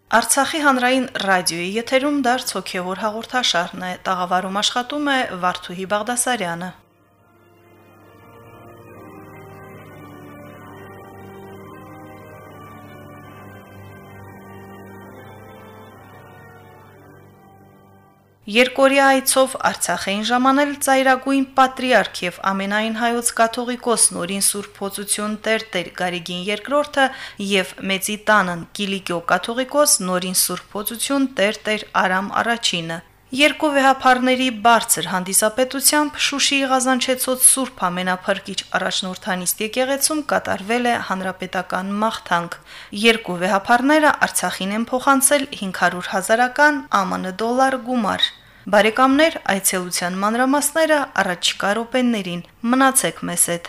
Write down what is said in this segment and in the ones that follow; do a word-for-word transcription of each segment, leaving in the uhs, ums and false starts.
Արցախի հանրային ռադիոյի եթերում դարձ հոգևոր հաղորդաշարն է, տաղավարում աշխատում է Վարդուհի Բաղդասարյանը։ Երկորյա այցով Արցախ էին ժամանել ծայրագույն պատրիարք եւ ամենայն հայոց կաթողիկոս Նորին Սուրբ Փոցություն Տեր-Տեր Գարեգին երկրորդը եւ Մեծի տանն Կիլիկիո կաթողիկոս Նորին Սուրբ Փոցություն Տեր-Տեր Արամ առաջինը։ Երկու վեհափարների բարձր հանդիսապետությամբ Շուշիի Ղազանչեցոց Սուրբ ամենափրկիչ առաջնորդանիստ եկեղեցում կատարվել է հանրապետական մաղթանք։ Երկու վեհափարները Արցախին են փոխանցել հինգ հարյուր հազարական ԱՄՆ դոլար գումար։ Բարեկամներ, այցելության մանրամասները առաջիկա րոպեներին։ Մնացեք մեզ հետ։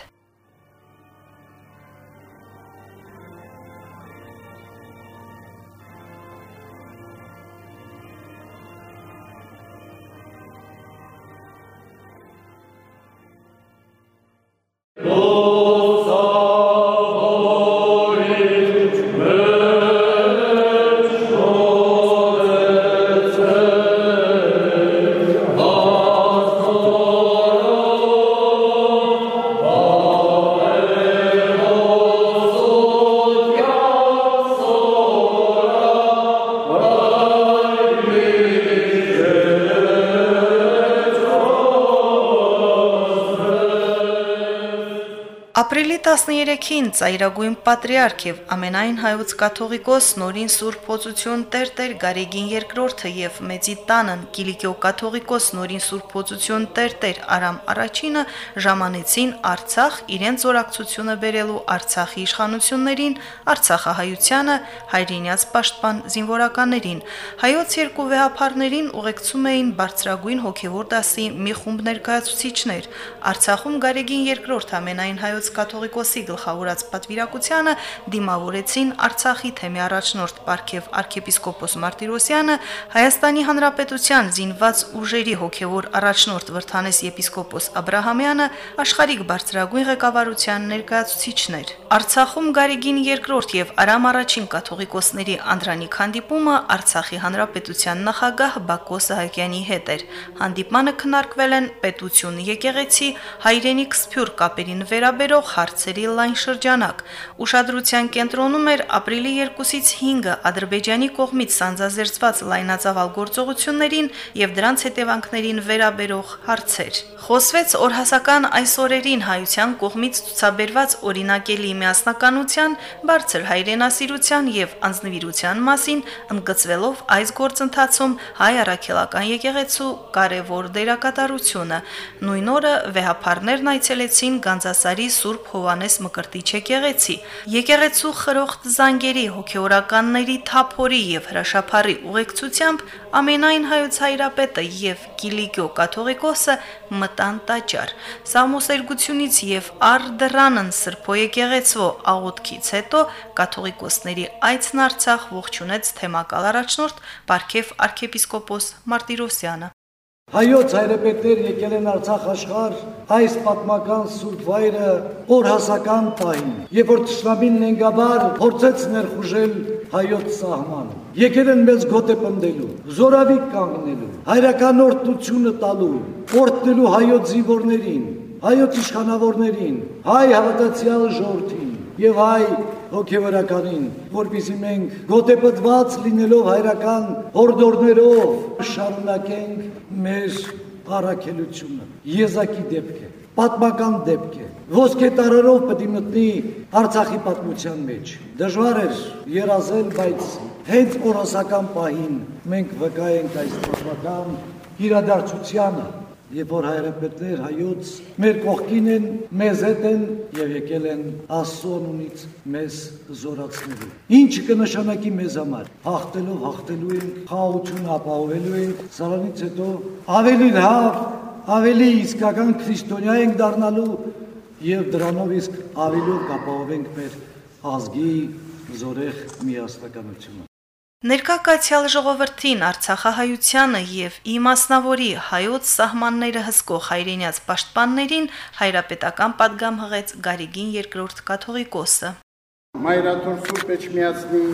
Ապրիլի տասներեքին ծայրագույն պատրիարք եւ ամենայն հայոց կաթողիկոս Նորին Սուրբ Փոցություն Տեր-Տեր Գարեգին երկրորդը եւ Մեծի տանն Կիլիկիո կաթողիկոս Նորին Սուրբ Փոցություն Տեր-Տեր Արամ առաջինը ժամանեցին Արցախ իրենց զորակցությունը բերելու Արցախի իշխանություններին, Արցախահայությանը, հայրենյաց պաշտպան զինվորականներին։ Հայոց երկու վեհափարներին ուղեկցում էին բարձրագույն հոգևոր դասի մի խումբ ներկայացուցիչներ։ Արցախում Գարեգին երկրորդ ամենայն հայոց կաթողիկոսի գլխավորած պատվիրակությանը դիմավորեցին Արցախի թեմի առաջնորդ Պարքև arczepiskopos Martirosyan-ը, Հայաստանի Հանրապետության զինված ուժերի հոգևոր առաջնորդ Վրթանես եպիսկոպոս Աբրահամյանը, աշխարհիկ բարձրագույն ղեկավարության ներկայացուցիչներ։ Արցախում Գարեգին երկրորդ եւ Արամ առաջին կաթողիկոսների անդրանիկ հանդիպումը Արցախի Հանրապետության նախագահ Բակո Սահակյանի հետ էր։ Հանդիպմանը քննարկվել են պետություն եկեղեցի, հայրենիք սփյուռ կապերին վերաբերող հարցերի լայն շրջանակ։ Ուշադրության կենտրոնում էր ապրիլի երկուսից հինգը Ադրբեջանի կողմից սանձազերծված լայնածավալ գործողություններին եւ դրանց հետևանքներին վերաբերող հարցեր։ Խոսվեց օրհասական այս օրերին հայության կողմից ցուցաբերված օրինակելի միասնականության, բարձր հայրենասիրության եւ անձնվիրության մասին, ընդգծվելով այս գործընթացում հայ առաքելական եկեղեցու կարևոր դերակատարությունը։ Նույն օրը վեհափարներն այցելեցին Գանձասարի Սուրբ Հովանես Մկրտիչ եկեղեցի։ Եկեղեցու խրոխտ զանգերի, հոգեորականների թափորի եւ հրաշափառի ուղեկցությամբ ամենայն հայոց հայրապետը եւ Կիլիկիո կաթողիկոսը մտան տաճար։ Սամոսերգությունից եւ արդրանն Սրբո եկեղեցվո աղոթքից հետո կաթողիկոսների այցն Արցախ ողջունեց թեմակալ առաջնորդ Պարքև arczepiskopos Martirosyan-ը։ Հայոց հայրապետներ եկել են Արցախ աշխարհ այս պատմական սուրբ վայրը օրհասական պահին, երբ որ թշնամին նենգաբար փորձեց ներխուժել հայոց սահմանը։ Եկել են մեզ գոտեպնդելու, զորավիկ կանգնելու, հայրական օրհնությունը տալու, օրհնելու հայոց զինվորներին, հայոց իշխանավորներին, հայ հավատացյալ ժողովրդին եւ հայ հոգեվորականին, որպեսզի մենք գոտեպտված լինելով հայրական հորդորներով շարունակենք մեր առաքելությունը։ Եզակի դեպք է, պատմական դեպք է, ոսկե տարրերով պետք է մտնի Արցախի պատմության մեջ։ Դժվար էր երազել, բայց հենց օրհասական պահին մենք վկա ենք այս պատմական իրադարձությանը, երբ որ հայրապետներ հայոց մեր կողքին են, մեզ հետ են եւ եկել են Աստծո անունից մեզ զորացնելու։ Ինչ կնշանակի մեզ համար։ Հաղթելով հաղթելու ենք, խաղաղությունը ապահովելու ենք, սրանից հետո ավելի լավ, ավելի իսկական քրիստոնյա ենք դառնալու եւ դրանով իսկ ավելով կապահովենք մեր ազգի զորեղ միասնականությունը։ Ներկա կացյալ ժողովրդին Արցախահայությանը եւ իմասնավորի հայոց սահմանները հսկող հայրենյաց պաշտպաններին հայրապետական պատգամ հղեց Գարեգին երկրորդ կաթողիկոսը։ Մայրաթոր Սուրբ Էջմիածնի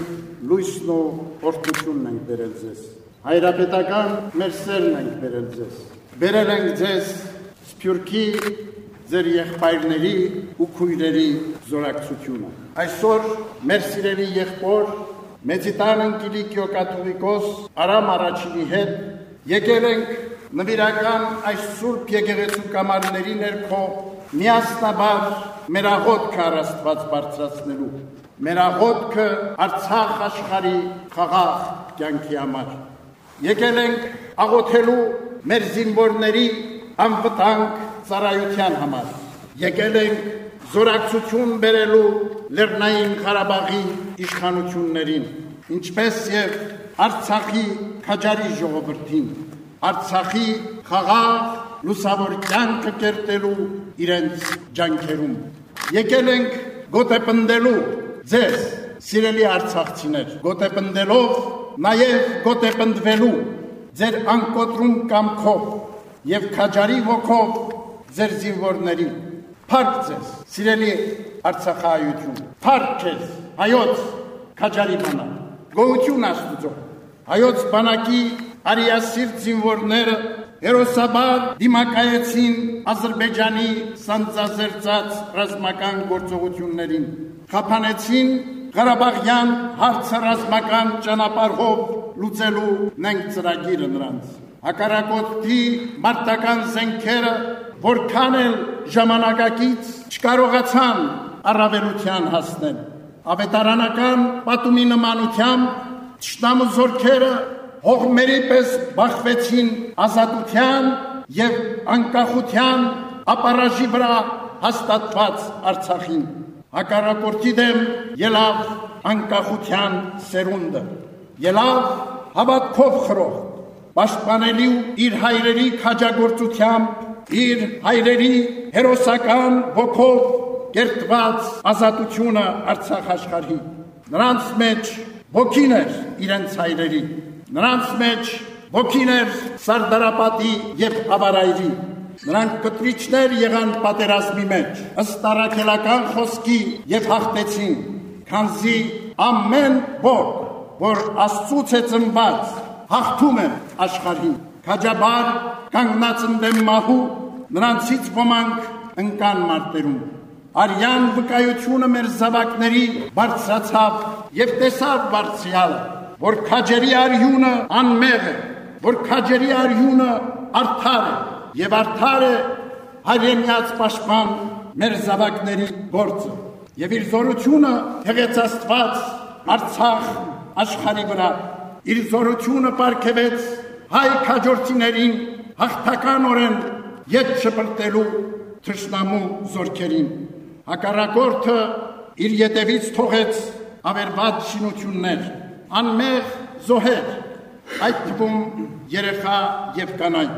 լույսն ու օրհնությունն ենք բերել ձեզ։ Հայրապետական մեր սերն ենք բերել ձեզ։ Բերել ենք ձեզ Սփյուռքի ձեր եղբայրների ու քույրերի զորակցությունը։ Այսօր մեր սիրելի եղբոր Մեծիտան Կիլիկիո կաթողիկոս Արամ Արաչինի հետ եկել ենք նվիրական այս սուրբ եկեղեցու կամարների ներքո միասնաբար մեր աղոթքը առ Աստված բարձրացնելու, մեր աղոթքը Արցախ աշխարհի խաղաղ կյանքի համար։ Եկել ենք աղոթելու մեր զինվորների անվտանգ ծառայության համար։ Եկել ենք զորակցություն բերելու Լեռնային Ղարաբաղի իշխանություններին, ինչպես եւ Արցախի քաջարի ժողովրդին, Արցախի խաղաղ լուսավոր կյանքը կերտելու իրենց ջանքերում։ Եկել ենք գոտեպնդելու ձեզ, սիրելի արցախցիներ, գոտեպնդելով նաև գոտեպնդվելու ձեր անկոտրում կամքով եւ քաջարի ոգով ձեր զինվորների։ Փառք ձեզ, սիրելի արցախայություն, փառք քեզ, հայոց քաջարի բանակ, գոհություն Աստծո, հայոց բանակի արիասիրտ զինվորները հերոսաբար դիմակայեցին Ադրբեջանի սանձազերծած ռազմական գործողություններին, խափանեցին Ղարաբաղյան հարցը ռազմական ճանապարհով լուծելու նենք ծրագիրը նրանց։ Հակառակորդի մարտական զենքերը որքան էլ ժամանակակից չկարողացան առավելության հասնել։ Ավետարանական պատումի նմանությամբ թշնամու զորքերը հողմերի պես բախվեցին ազատության եւ անկախության ապարաժի վրա հաստատված Արցախին։ Հակառակորդի դեմ ելավ անկախության սերունդը, ելավ հավատքով խրող, պաշտպանելու իր հայրերի քաջագործությամբ, իր հայրերի հերոսական ոգով կերտված ազատությունը Արցախ աշխարհի։ Նրանց մեջ ոգին էր իրենց հայրերի, նրանց մեջ ոգին էր Սարդարապատի եւ Ավարայրի, նրանք կտրիչներ եղան պատերազմի մեջ, ըստ առաքելական խոսքի եւ հաղթեցին, քանզի ամեն ոք, որ Աստծուց է ծնված, հաղթում է աշխարհին, քաջաբար կանգնած ընդդեմ մահու, նրանցից ոմանք ընկան մարտերում։ Արյան վկայությունը մեր զավակների բարձրացավ եւ տեսավ բարձրյալը, որ քաջերի արյունը անմեղ է, որ քաջերի արյունը արդար է եւ արդար է հայրենիած պաշտպան մեր զավակների գործը եւ իր զորությունը հեղեց Աստված Արցախ աշխարհի վրա, իր զորությունը պարգևեց հայ քաջորդիներին հաղթականորեն ետ շպրտելու թշնամու զորքերին։ Հակառակորդը իր ետևից թողեց ավերված շինություններ, անմեղ զոհեր, այդ թվում երեխա եւ կանայք,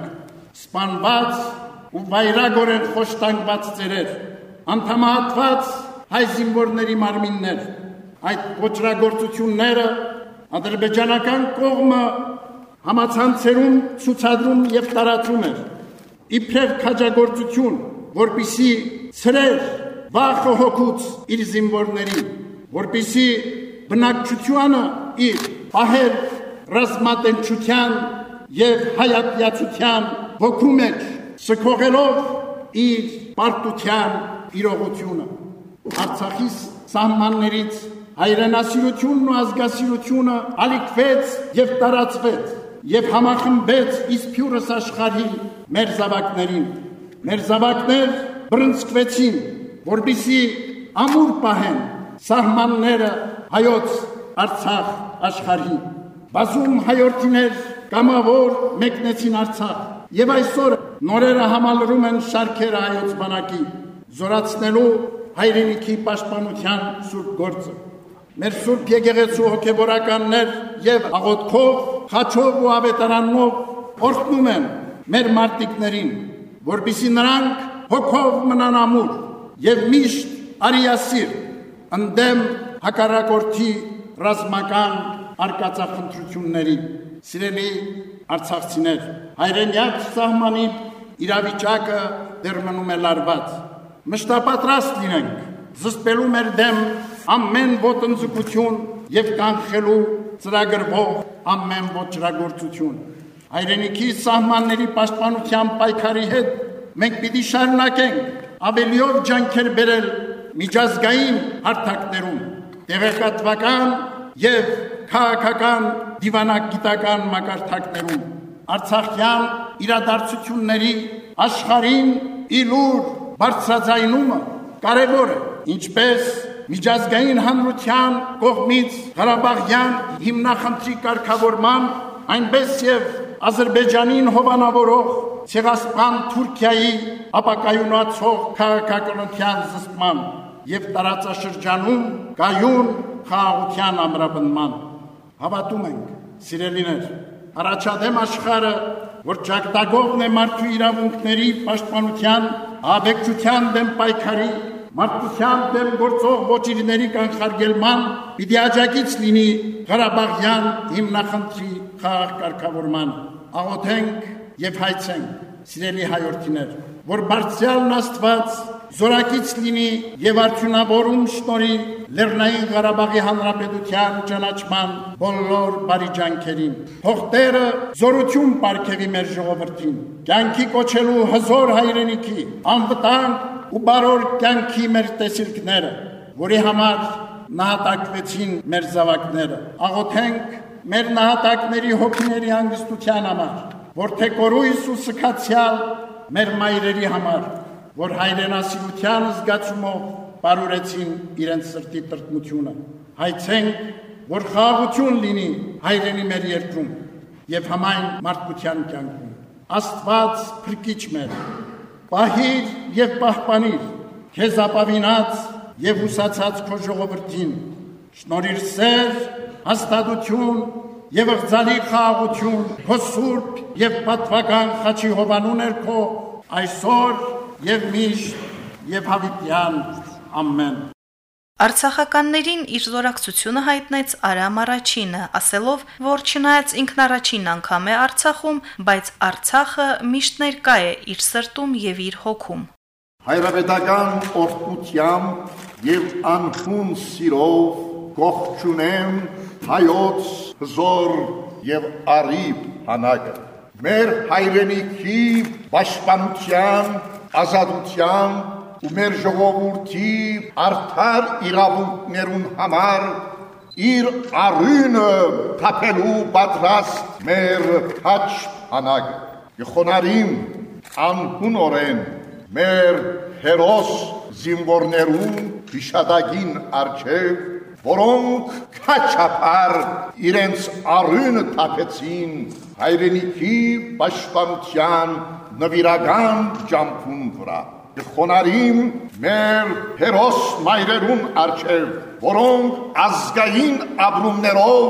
սպանված ու վայրագորեն խոշտանգված ծերեր, անդամահատված հայ զինվորների մարմիններ։ Այդ ոճրագործությունները ադրբեջանական կողմը համացանցերում ցուցադրում եւ տարածում էր, իբրև քաջագործություն, որպիսի ցրեր վախը հոգուց իր զինվորներին, որպիսի բնակչությանը իր պահեր ռազմատենչության եւ հայատյացության ոգու մեջ սքողելով իր պարտության իրողությունը։ Արցախի սահմաններից հայրենասիրությունն ու ազգասիրությունը ալիքվեց եւ տարածվեց եւ համախմբեց իսփյուրս աշխարհի մեր զավակներին։ Մեր զավակներ բռնցքվեցին, որպեսզի ամուր պահեն սահմանները հայոց Արցախ աշխարհի։ Բազում հայորդիներ կամավոր մեկնեցին Արցախ եւ այսօր նորերը համալրում են շարքերը հայոց բանակի, զորացնելու հայրենիքի պաշտպանության սուրբ գործը։ Մեր սուրբ եկեղեցու հոգեբորականներ եւ աղոթքով, խաչով ու ավետարանով օրհնում են մեր մարտիկներին, որպեսզի նրանք հոգով մնան ամուր եւ միշտ արիասիր ընդդեմ հակառակորդի ռազմական արկածախնդրությունների։ Սիրելի արցախցիներ, հայրենյաց սահմանի իրավիճակը դեռ մնում է լարված։ Մշտապատրաստ լինենք զսպելու մեր դեմ ամեն ոտնձգություն եւ կանխելու ծրագրվող ամեն ոչրագործություն։ Հայրենիքի սահմանների պաշտպանության պայքարի հետ մենք պիտի շարունակենք ավելիով ջանքեր բերել միջազգային հարթակներում, տեղեկատվական եւ քաղաքական դիվանագիտական մակարդակներում, Արցախյան իրադարձությունների աշխարհին իլուր բարձրաձայնումը կարևոր է, ինչպես միջազգային հանրության կողմից Ղարաբաղյան հիմնախնդրի կարգավորման, այնպես եւ Ադրբեջանին հովանավորող Ցեղասպան Թուրքիայի ապակայունացող քաղաքականության զսպման եւ տարածաշրջանում կայուն խաղաղության ամրապնդման։ Հավատում ենք, սիրելիներ, առաջադեմ աշխարհը, որ ջակդագովն է մարդու իրավունքների պաշտպանության, աբեկչության դեմ պայքարի, մարդկության դեմ գործող ոչիրների կանխարգելման, պիտի աջակից լինի Ղարաբաղյան հիմնախնդրի խաղաղ կարգավորման։ Աղոթենք եւ հայցենք, սիրելի հայրենիներ, որ բարձրյալն Աստված զորակից լինի եւ արդյունավորում շնորհի Լեռնային Ղարաբաղի Հանրապետության ճանաչման բոլոր բարի ջանքերին։ Թող Տերը զորություն պարգևի մեր ժողովրդին, կյանքի կոչելու հզոր հայրենիքի, անվտանգ ու բարոր կյանքի մեր տեսիլքները, որի համար նահատակվեցին մեր զավակները։ Աղոթենք մեր նահատակների հոգիների հանգստության համար, որ թե կորույս ու սքացյալ մեր մայրերի համար, որ հայրենասիրության զգացումով բարուրեցին իրենց սրտի տրտմությունը։ Հայցենք, որ խաղաղություն լինի հայրենի մեր երկրում եւ համայն մարդկության կյանքում։ Աստված փրկիչ մեր, պահիր եւ պահպանիր քեզ ապավինած եւ ուսացած քո ժողովրդին, շնորհիր սեր, հաստատություն եւ ըղձալի խաղաղություն քո սուրբ եւ պատվական խաչի հովանու ներքո այսօր եւ միշտ եւ հավիտյան ամեն։ Արցախականներին իր զորակցությունը հայտնեց Արամ Արաչինը, ասելով, որ չնայած ինքն առաջին անգամ է Արցախում, բայց Արցախը միշտ ներկա է իր սրտում եւ իր հոգում։ Հայրապետական օրհնությամբ եւ անհուն սիրով կողջունեմ հայոց հզոր եւ արիվ հանակը։ Մեր հայրենիքի պաշտպանության, ազատության ու մեր ժողովրդի արդար իրավունքներուն համար իր արյունը թափելու պատրաստ մեր քաչ հանակը։ Կխոնարհիմ անհունորեն մեր հերոս զինվորներուն հիշատակին առջև, որոնք քաչապար իրենց արյունը թափեցին հայրենիքի պաշտպանության նվիրական ճամփուն վրա։ Կխոնարհիմ մեր հերոս մայրերուն առջև, որոնք ազգային ապրումներով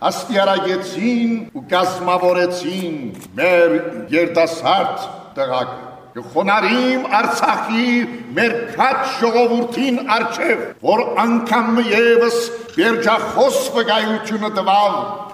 աստիարակեցին ու կազմավորեցին մեր երիտասարդ տղաքը։ Կխոնարհիմ Արցախի մեր քաչ ժողովրդին առջև, որ անգամ ևս վերջախոս վկայությունը տվավ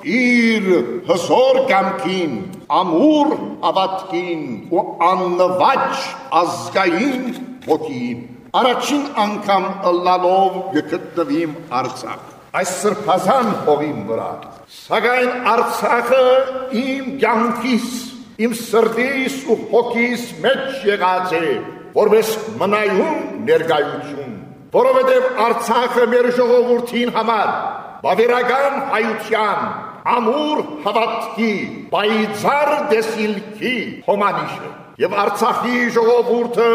իր հզոր կամքին, ամուր հավատքին ու աննվաճ ազգային ոգին։ Առաջին անգամ ըլլալով գտնվիմ Արցախ, այս սրբազան հողին վրա, սակայն Արցախը իմ կյանքիս, իմ սրտիս ու հոգիս մեջ եղած է, որպես մնայուն ներկայություն, որովհետև Արցախը մեր ժողովրդին համար բավերական հայության, ամուր հավատքի, պայծառ տեսիլքի հոմանիշ է, եւ Արցախի ժողովուրդը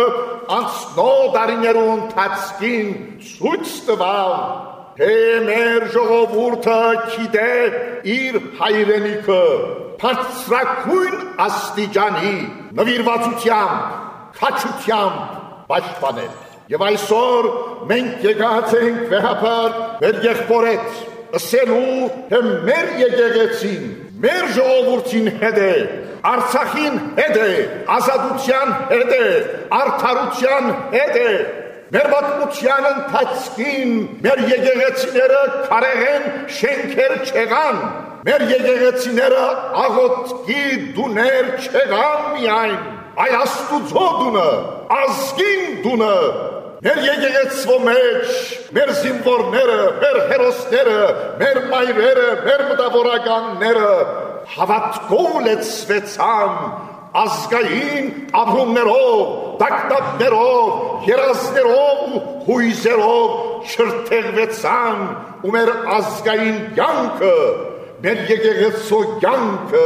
անցնո դարիներու ընթացքին ցույց տվավ, թե մեր ժողովուրդը գիտե իր հայրենիքը բարձրագույն աստիճանի նվիրվածությամբ, քաջությամբ պաշտպանել։ Եվ այսօր մենք եկած ենք վեհապար մեր եղբորետ, ըսելու թե մեր եկեղեցին, մեր ժողովրդին հետ է, Արցախին հետ է, ազատության հետ է, արդարության հետ է։ Մեր պատմության ընթացքին մեր եկեղեցիները քարեղեն շենքեր չեղան, մեր եկեղեցիները աղոթքի դուներ չեղան միայն, այլ Աստուծո դունը, ազգին դունը, մեր եկեղեցու մեջ, մեր զինվորները, մեր հերոսները, մեր մայրերը, մեր մտավորականները հավատքով լեցվեցան, ազգային ապրումներով, տակտապներով, երազներով ու հույզերով շրթեղվեցան ու մեր ազգային կյանքը, մեր եկեղեցու կյանքը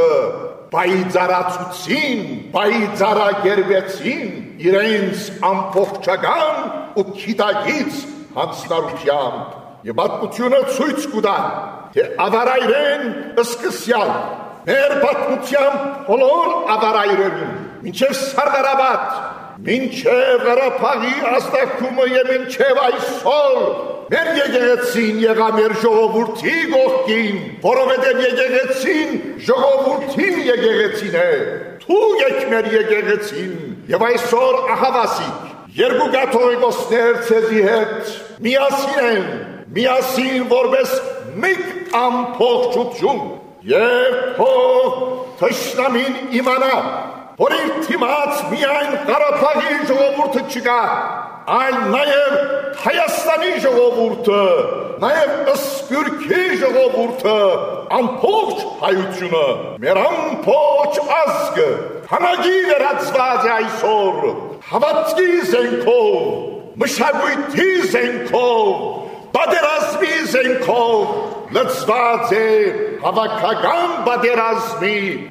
պայծառացուցին, պայծառագերվեցին իրենց ամբողջական ու քիտագից հանձնարարությամբ եւ պատմությունը ցույց կտա, թե ավարայրեն սկսյալ մեր պատմության բոլոր ավարայրերին, մինչև Սարդարաբադ, մինչև Ղարաբաղի ազդակումը եւ մինչև այսօր մեր եկեղեցին եղա մեր ժողովրդի կողքին, որովհետև եկեղեցին ժողովրդին եկեղեցին է, թույլ եք մեր եկեղեցին եւ այսօր ահավասիկ, երկու կաթողիկոսներ ցեզի հետ միասին են, միասին որպես մեկ ամբողջություն եւ թող թշնամին իմանա, որ իր թիմած միայն Ղարաբաղի ժողովուրդը չկա, այլ նաև Հայաստանի ժողովուրդը, նաև Սփյուռքի ժողովուրդը, ամբողջ հայությունը, մեր ամբողջ ազգը, հանագի վերածված է այսօր, հավատքի զենքով, մշակույթի զենքով, պատերազմի զենքով, լծված է հավաքական պատերազմի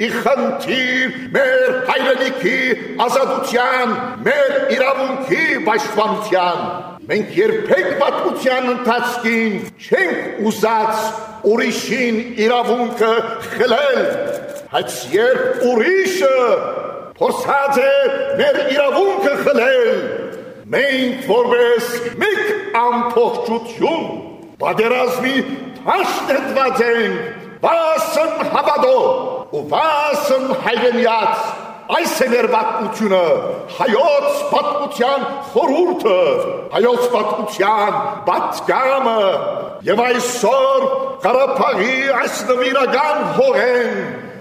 իխնդիր մեր հայրենիքի ազատության, մեր իրավունքի պաշտպանության։ Մենք երբեք պատմության ընթացքին չենք ուզած ուրիշին իրավունքը խլել, բայց երբ ուրիշը փորձած է մեր իրավունքը խլել, մենք որպես մեկ ամբողջություն պատերազմի հաշտետված ենք, վասն հավատով ու վասն հայրենիած, այս է մեր պատմությունը, հայոց պատմության խորհուրդը, հայոց պատմության պատգամը եւ այսօր Ղարաբաղի այս նվիրական հողեն,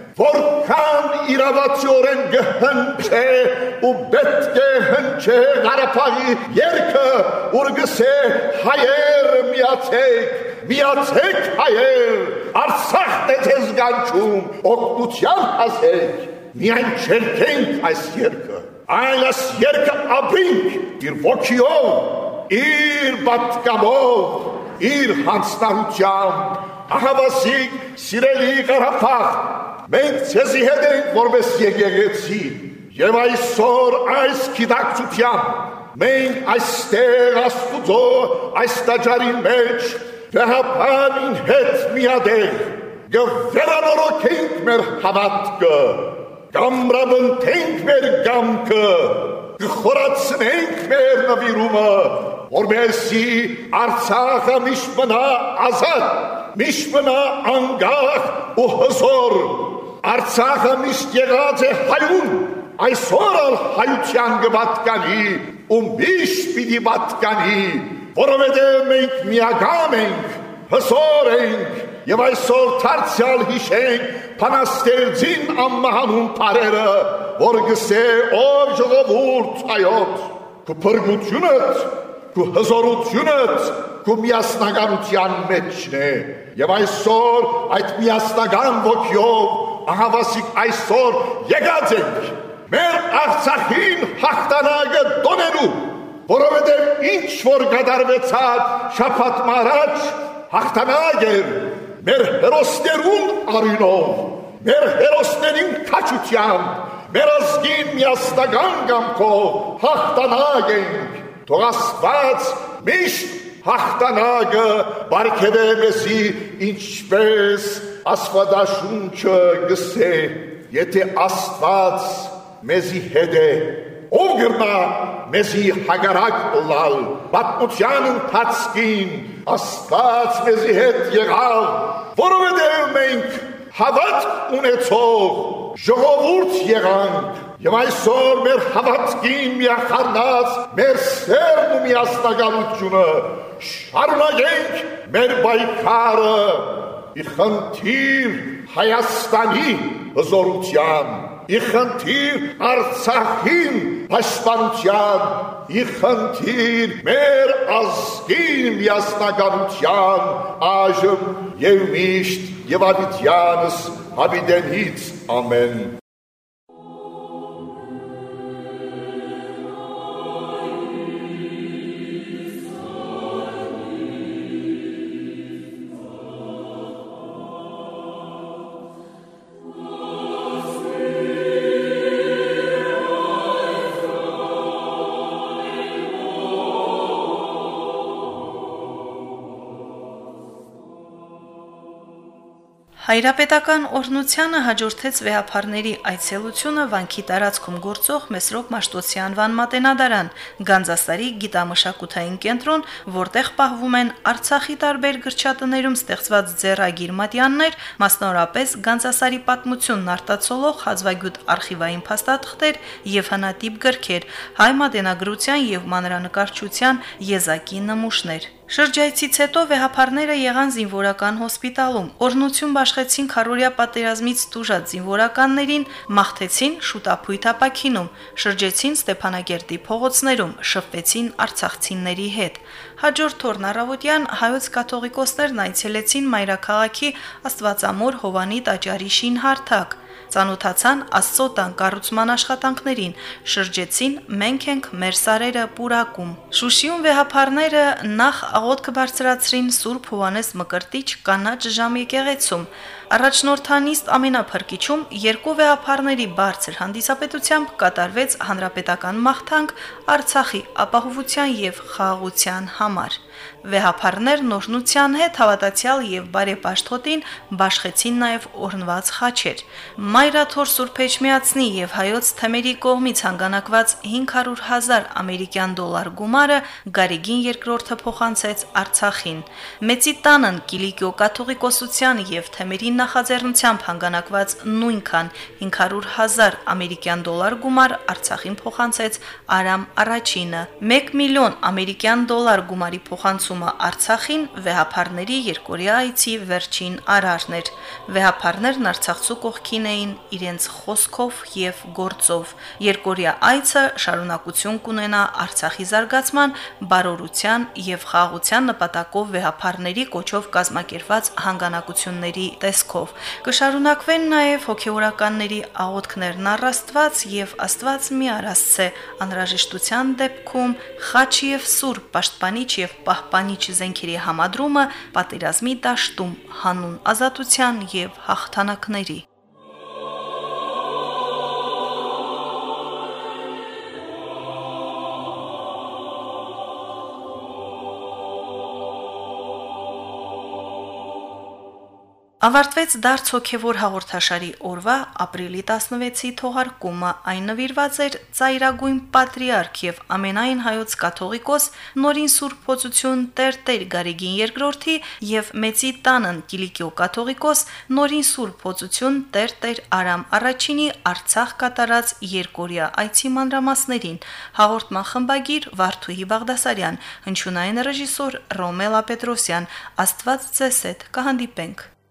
որքան իրավացիորեն գհնչե ու պետք է հնչե Ղարաբաղի երգը, ուր գսե հայեր միացեք, միացեք հայեր, Արցախն է ձեզ կանչում, օգնության հասեք, միայն չերկենք այս երգը, այլ այս երգը ապրինք իր ոգիով, իր պատգամով, իր հանձնարարությամբ, ահավասիկ սիրելի Ղարաբաղ, մենք ցեզի հետ ենք որպես եկեղեցի եւ այսօր այս գիտակցությամբ մենք այստեղ Աստուծո այս տաճարի մեջ վեհապանին հետ միադեղ կվերանորոգենք մեր հավատքը, կամրապնդենք մեր կամքը, կխորացնենք մեր նվիրումը, որպեսզի Արցախը միշտ մնա ազատ, միշտ մնա անկախ ու հզոր, Արցախը միշտ եղած է հայուն, այսօր ալ հայության կպատկանի ու միշտ պիտի պատկանի, որովհետև մենք միակամ ենք, հզոր ենք եւ այսօր դարձյալ հիշենք Փանաստերձին ամմահանուն տարերը, որ գսե ով ժողովուրդ հայոց, քո փրկությունդ, քո հզորությունդ, քո միասնականության մեջն է եւ այսօր այդ միասնական ոգիով ահավասիկ այսօր եկած ենք մեր Արցախին հաղթանակը տոնելու, որովհետև ինչ որ կատարվեցավ շաբաթ առաջ հաղթանակ էր մեր հերոսներուն արյունով, մեր հերոսներին քաջությամբ, մեր ազգին միասնական կամքով հաղթանակ ենք, թող Աստված միշտ հաղթանակը բարգեւե մեզի, ինչպես Աստվածաշունչը գսե, եթե Աստված մեզի հետ է, ով գրնա մեզի հագարակ լալ, պատմության ընթացքին Աստված մեզի հետ եղավ, որովհետև մենք հավատք ունեցող ժողովուրդ եղանք, եւ այսօր մեր հավատքին միախառնած մեր սերն ու միասնականությունը շարունակենք մեր պայքարը իշխանտիր Հայաստանի հզորության իխնդիր Արցախին պաշտպանության, իխնդիր մեր ազգին միասնականության այժմ եւ միշտ եւ ադիտյանս հավիտենից ամեն։ Հայրապետական օրհնությանը հաջորդեց վեհափարների այցելությունը վանքի տարածքում գործող Մեսրոպ Մաշտոցի անվան մատենադարան, Գանձասարի գիտամշակութային կենտրոն, որտեղ պահվում են Արցախի տարբեր գրչատներում ստեղծված ձեռագիր մատյաններ, մասնավորապես Գանձասարի պատմությունն արտացոլող հազվագյուտ արխիվային փաստաթղթեր եւ հնատիպ գրքեր, հայ մատենագրության եւ մանրանկարչության եզակի նմուշներ։ Շրջայցից հետո վեհափարները եղան զինվորական հոսպիտալում, օրհնություն բաշխեցին քարորյա պատերազմից տուժած զինվորականներին, մաղթեցին շուտապույտ ապաքինում, շրջեցին Ստեփանագերտի փողոցներում, շփվեցին արցախցիների հետ։ Հաջորդ օրն առավոտյան հայոց կաթողիկոսներն այցելեցին մայրաքաղաքի Աստվածամոր Հովանի տաճարի շինհարթակ, ծանոթացան Աստծո տան կառուցման աշխատանքներին, շրջեցին «Մենք ենք մեր սարերը» պուրակում։ Շուշիում վեհափարները նախ աղոթք բարձրացրին Սուրբ Հովանես Մկրտիչ կանաչ ժամ եկեղեցում։ Առաջնորդանիստ ամենափրկիչում երկու վեհափարների բարձր հանդիսապետությամբ կատարվեց հանրապետական մաղթանք Արցախի ապահովության եւ խաղաղության համար։ Վեհափարներն օրհնության հետ հավատացյալ եւ բարեպաշտ հոտին բաշխեցին նաեւ օրհնված խաչեր։ Մայրաթոր Սուրբ Էջմիածնի եւ հայոց թեմերի կողմից հանգանակված հինգ հարյուր հազար ամերիկյան դոլար գումարը Գարեգին երկրորդը փոխանցեց Արցախին։ Մեծի տանն Կիլիկիո կաթողիկոսության եւ թեմերի նախաձեռնությամբ հանգանակված նույնքան հինգ հարյուր հազար ամերիկյան դոլար գումար Արցախին փոխանցեց Արամ առաջինը։ մեկ միլիոն ամերիկյան դոլար գումարի փոխանցումը Արցախին վեհափարների երկօրյա այցի վերջին արարն էր։ Վեհափարներն Արցախցու կողքին էին իրենց խոսքով եւ գործով։ Երկօրյա այցը շարունակություն կունենա Արցախի զարգացման, բարօրության եւ խաղաղության նպատակով վեհափարների կոչով կազմակերպված հանգանակությունների տեսքով։ Կշարունակվեն նաեւ հոգեորականների աղոթքներն առ Աստված եւ Աստված մի արասցե անհրաժեշտության դեպքում խաչ եւ սուրբ պաշտպանիչ եւ պահպանիչ զենքերի համադրումը պատերազմի դաշտում հանուն ազատության եւ հաղթանակների։ Ավարտվեց դարձ հոգևոր հաղորդաշարի օրվա ապրիլի տասնվեցի թողարկումը, այն նվիրված էր ծայրագույն պատրիարք եւ ամենայն հայոց կաթողիկոս Նորին Սուրբ Փոցություն Տեր-Տեր Գարեգին երկրորդի եւ Մեծի տանն Կիլիկիո կաթողիկոս Նորին Սուրբ Փոցություն Տեր-Տեր Արամ առաջինի Արցախ կատարած երկօրյա այցի մանրամասներին, հաղորդման խմբագիր Վարդուհի Բաղդասարյան, հնչյունային ռեժիսոր Ռոմելա Պետրոսյան, Աստված ձեզ հետ, կհանդիպենք։